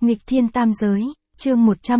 Nghịch thiên tam giới, chương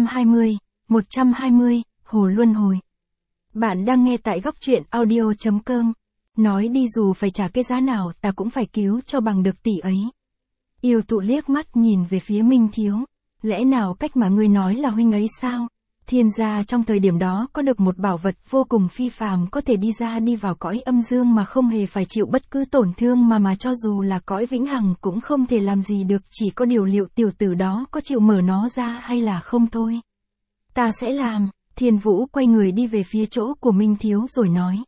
120, Hồ Luân Hồi. Bạn đang nghe tại góc truyện audio.com. Nói đi dù phải trả cái giá nào ta cũng phải cứu cho bằng được tỷ ấy. Yêu Thụ liếc mắt nhìn về phía Minh Thiếu. Lẽ nào cách mà ngươi nói là huynh ấy sao? Thiên gia trong thời điểm đó có được một bảo vật vô cùng phi phàm có thể đi vào cõi âm dương mà không hề phải chịu bất cứ tổn thương mà cho dù là cõi vĩnh hằng cũng không thể làm gì được, chỉ có điều liệu tiểu tử đó có chịu mở nó ra hay là không thôi. Ta sẽ làm. Thiên Vũ quay người đi về phía chỗ của Minh Thiếu rồi nói.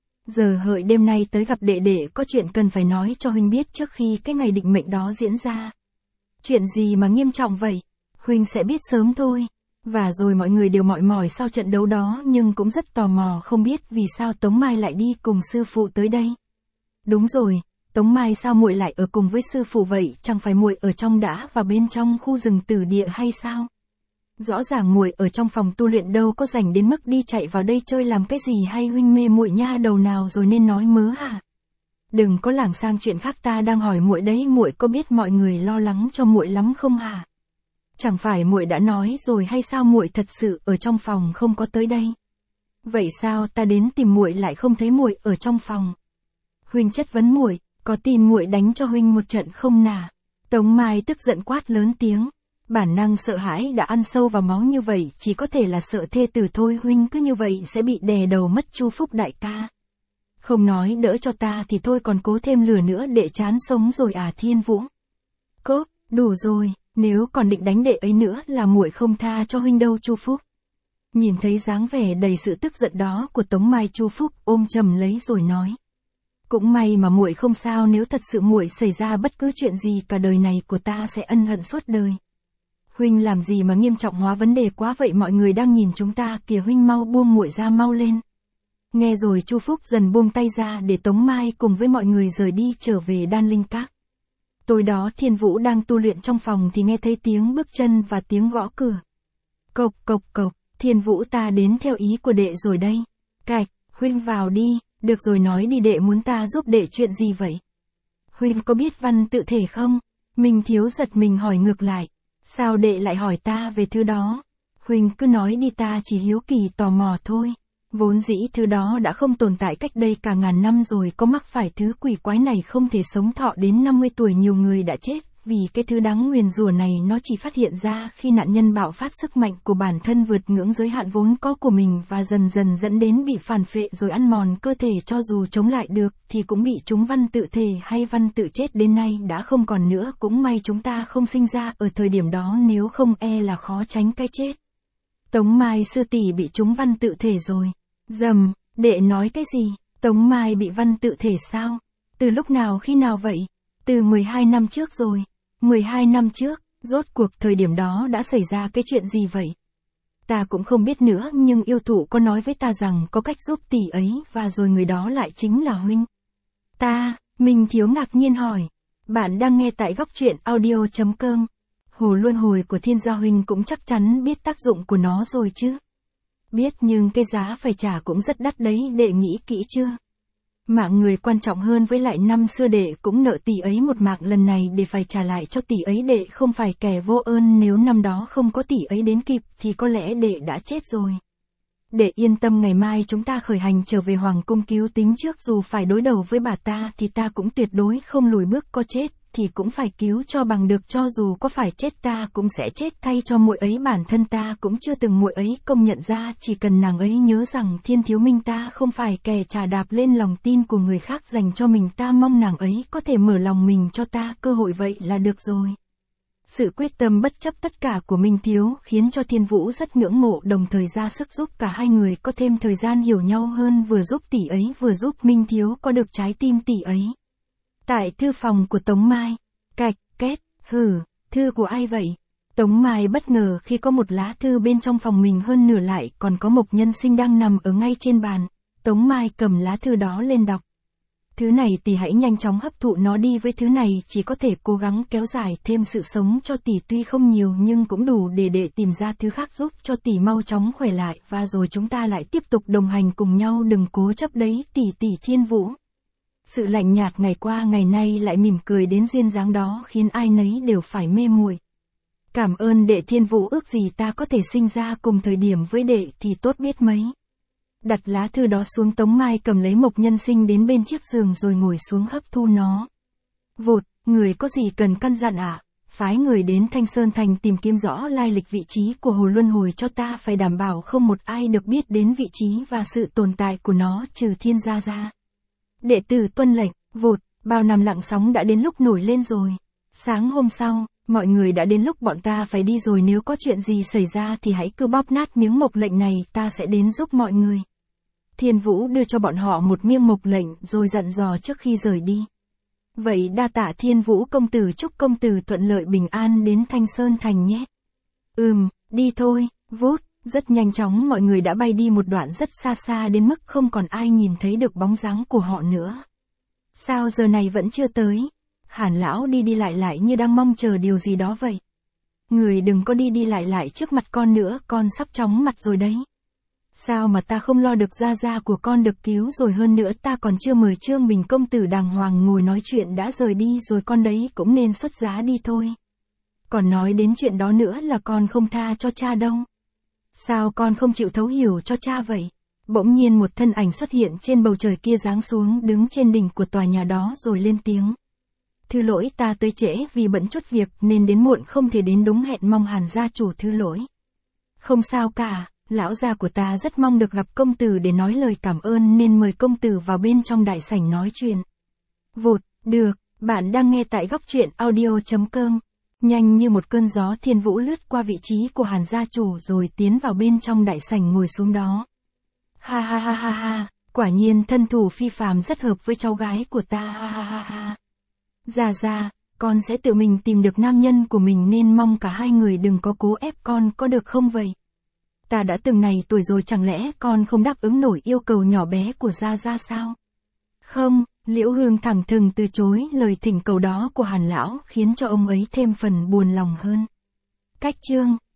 Giờ hợi đêm nay tới gặp đệ đệ có chuyện cần phải nói cho huynh biết trước khi cái ngày định mệnh đó diễn ra. Chuyện gì mà nghiêm trọng vậy? Huynh sẽ biết sớm thôi. Và rồi mọi người đều mỏi mỏi sau trận đấu đó nhưng cũng rất tò mò không biết vì sao Tống Mai lại đi cùng sư phụ tới đây. Đúng rồi, Tống Mai sao muội lại ở cùng với sư phụ vậy, chẳng phải muội ở trong đã và bên trong khu rừng tử địa hay sao? Rõ ràng muội ở trong phòng tu luyện đâu có rảnh đến mức đi chạy vào đây chơi làm cái gì, hay huynh mê muội nha đầu nào rồi nên nói mớ hả? Đừng có lảng sang chuyện khác, ta đang hỏi muội đấy, muội có biết mọi người lo lắng cho muội lắm không hả? Chẳng phải muội đã nói rồi hay sao, muội thật sự ở trong phòng không có tới đây. Vậy sao ta đến tìm muội lại không thấy muội ở trong phòng? Huynh chất vấn muội, có tin muội đánh cho huynh một trận không nà? Tống Mai tức giận quát lớn tiếng. Bản năng sợ hãi đã ăn sâu vào máu như vậy, chỉ có thể là sợ thê tử thôi. Huynh cứ như vậy sẽ bị đè đầu mất Chu Phúc đại ca. Không nói đỡ cho ta thì thôi, còn cố thêm lửa nữa để chán sống rồi à Thiên Vũ? Cốp, đủ rồi. Nếu còn định đánh đệ ấy nữa là muội không tha cho huynh đâu Chu Phúc. Nhìn thấy dáng vẻ đầy sự tức giận đó của Tống Mai, Chu Phúc ôm chầm lấy rồi nói. Cũng may mà muội không sao, nếu thật sự muội xảy ra bất cứ chuyện gì cả đời này của ta sẽ ân hận suốt đời. Huynh làm gì mà nghiêm trọng hóa vấn đề quá vậy, mọi người đang nhìn chúng ta kìa, huynh mau buông muội ra mau lên. Nghe rồi Chu Phúc dần buông tay ra để Tống Mai cùng với mọi người rời đi trở về Đan Linh Các. Tối đó Thiên Vũ đang tu luyện trong phòng thì nghe thấy tiếng bước chân và tiếng gõ cửa. Cộc cộc cộc, Thiên Vũ ta đến theo ý của đệ rồi đây. Cạch, huynh vào đi, được rồi nói đi, đệ muốn ta giúp đệ chuyện gì vậy? Huynh có biết văn tự thể không? Minh Thiếu giật mình hỏi ngược lại. Sao đệ lại hỏi ta về thứ đó? Huynh cứ nói đi, ta chỉ hiếu kỳ tò mò thôi. Vốn dĩ thứ đó đã không tồn tại cách đây cả ngàn năm rồi, có mắc phải thứ quỷ quái này không thể sống thọ đến 50 tuổi, nhiều người đã chết, vì cái thứ đáng nguyền rủa này nó chỉ phát hiện ra khi nạn nhân bạo phát sức mạnh của bản thân vượt ngưỡng giới hạn vốn có của mình và dần dần dẫn đến bị phản phệ rồi ăn mòn cơ thể, cho dù chống lại được thì cũng bị chúng văn tự thể hay văn tự chết đến nay đã không còn nữa, cũng may chúng ta không sinh ra ở thời điểm đó, nếu không e là khó tránh cái chết. Tống Mai sư tỷ bị chúng văn tự thể rồi. Dầm, đệ nói cái gì? Tống Mai bị văn tự thể sao? Từ lúc nào, khi nào vậy? Từ 12 năm trước rồi. 12 năm trước, rốt cuộc thời điểm đó đã xảy ra cái chuyện gì vậy? Ta cũng không biết nữa, nhưng Yêu Thụ có nói với ta rằng có cách giúp tỷ ấy, và rồi người đó lại chính là huynh. Ta, Minh Thiếu ngạc nhiên hỏi. Bạn đang nghe tại góc truyện audio.com. Hồ Luân Hồi của Thiên Gia huynh cũng chắc chắn biết tác dụng của nó rồi chứ? Biết, nhưng cái giá phải trả cũng rất đắt đấy, đệ nghĩ kỹ chưa? Mạng người quan trọng hơn, với lại năm xưa đệ cũng nợ tỷ ấy một mạng, lần này để phải trả lại cho tỷ ấy, đệ không phải kẻ vô ơn, nếu năm đó không có tỷ ấy đến kịp thì có lẽ đệ đã chết rồi. Đệ yên tâm, ngày mai chúng ta khởi hành trở về Hoàng Cung cứu tính trước, dù phải đối đầu với bà ta thì ta cũng tuyệt đối không lùi bước, có chết thì cũng phải cứu cho bằng được, cho dù có phải chết ta cũng sẽ chết thay cho muội ấy, bản thân ta cũng chưa từng muội ấy công nhận ra, chỉ cần nàng ấy nhớ rằng Thiên Thiếu Minh ta không phải kẻ trà đạp lên lòng tin của người khác dành cho mình, ta mong nàng ấy có thể mở lòng mình cho ta cơ hội vậy là được rồi. Sự quyết tâm bất chấp tất cả của Minh Thiếu khiến cho Thiên Vũ rất ngưỡng mộ, đồng thời ra sức giúp cả hai người có thêm thời gian hiểu nhau hơn, vừa giúp tỷ ấy vừa giúp Minh Thiếu có được trái tim tỷ ấy. Tại thư phòng của Tống Mai. Cạch, két, hử, thư của ai vậy? Tống Mai bất ngờ khi có một lá thư bên trong phòng mình, hơn nửa lại còn có Mộc Nhân Sinh đang nằm ở ngay trên bàn. Tống Mai cầm lá thư đó lên đọc. Thứ này tỷ hãy nhanh chóng hấp thụ nó đi, với thứ này chỉ có thể cố gắng kéo dài thêm sự sống cho tỷ, tuy không nhiều nhưng cũng đủ để tìm ra thứ khác giúp cho tỷ mau chóng khỏe lại, và rồi chúng ta lại tiếp tục đồng hành cùng nhau, đừng cố chấp đấy tỷ. Thiên Vũ. Sự lạnh nhạt ngày qua ngày nay lại mỉm cười đến duyên dáng đó khiến ai nấy đều phải mê muội. Cảm ơn đệ Thiên Vũ, ước gì ta có thể sinh ra cùng thời điểm với đệ thì tốt biết mấy. Đặt lá thư đó xuống, Tống Mai cầm lấy Mộc Nhân Sinh đến bên chiếc giường rồi ngồi xuống hấp thu nó. Vụt, người có gì cần căn dặn ạ? Phái người đến Thanh Sơn Thành tìm kiếm rõ lai lịch vị trí của hồ luân hồi cho ta, phải đảm bảo không một ai được biết đến vị trí và sự tồn tại của nó trừ Thiên gia ra. Đệ tử tuân lệnh. Vụt, bao năm lặng sóng đã đến lúc nổi lên rồi. Sáng hôm sau, mọi người đã đến lúc bọn ta phải đi rồi, nếu có chuyện gì xảy ra thì hãy cứ bóp nát miếng mộc lệnh này, ta sẽ đến giúp mọi người. Thiên Vũ đưa cho bọn họ một miếng mộc lệnh rồi dặn dò trước khi rời đi. Vậy đa tạ Thiên Vũ công tử, chúc công tử thuận lợi bình an đến Thanh Sơn Thành nhé. Đi thôi. Vút, rất nhanh chóng mọi người đã bay đi một đoạn rất xa xa đến mức không còn ai nhìn thấy được bóng dáng của họ nữa. Sao giờ này vẫn chưa tới? Hàn lão đi đi lại như đang mong chờ điều gì đó vậy. Người đừng có đi đi lại trước mặt con nữa, con sắp chóng mặt rồi đấy. Sao mà ta không lo được gia của con được cứu rồi, hơn nữa ta còn chưa mời Trương Bình công tử đàng hoàng ngồi nói chuyện đã rời đi rồi, con đấy cũng nên xuất giá đi thôi. Còn nói đến chuyện đó nữa là con không tha cho cha đâu. Sao con không chịu thấu hiểu cho cha vậy? Bỗng nhiên một thân ảnh xuất hiện trên bầu trời kia, giáng xuống đứng trên đỉnh của tòa nhà đó rồi lên tiếng. Thứ lỗi, ta tới trễ vì bận chút việc nên đến muộn, không thể đến đúng hẹn, mong Hàn gia chủ thứ lỗi. Không sao cả, lão gia của ta rất mong được gặp công tử để nói lời cảm ơn nên mời công tử vào bên trong đại sảnh nói chuyện. Vụt, được, bạn đang nghe tại góc truyện audio.com. Nhanh như một cơn gió, Thiên Vũ lướt qua vị trí của Hàn gia chủ rồi tiến vào bên trong đại sảnh ngồi xuống đó. Ha ha ha ha ha, quả nhiên thân thủ phi phàm, rất hợp với cháu gái của ta, ha ha ha ha. Gia, con sẽ tự mình tìm được nam nhân của mình nên mong cả hai người đừng có cố ép con, có được không vậy? Ta đã từng này tuổi rồi, chẳng lẽ con không đáp ứng nổi yêu cầu nhỏ bé của Gia sao? Không, Liễu Hương thẳng thừng từ chối lời thỉnh cầu đó của Hàn lão, khiến cho ông ấy thêm phần buồn lòng hơn. Cách chương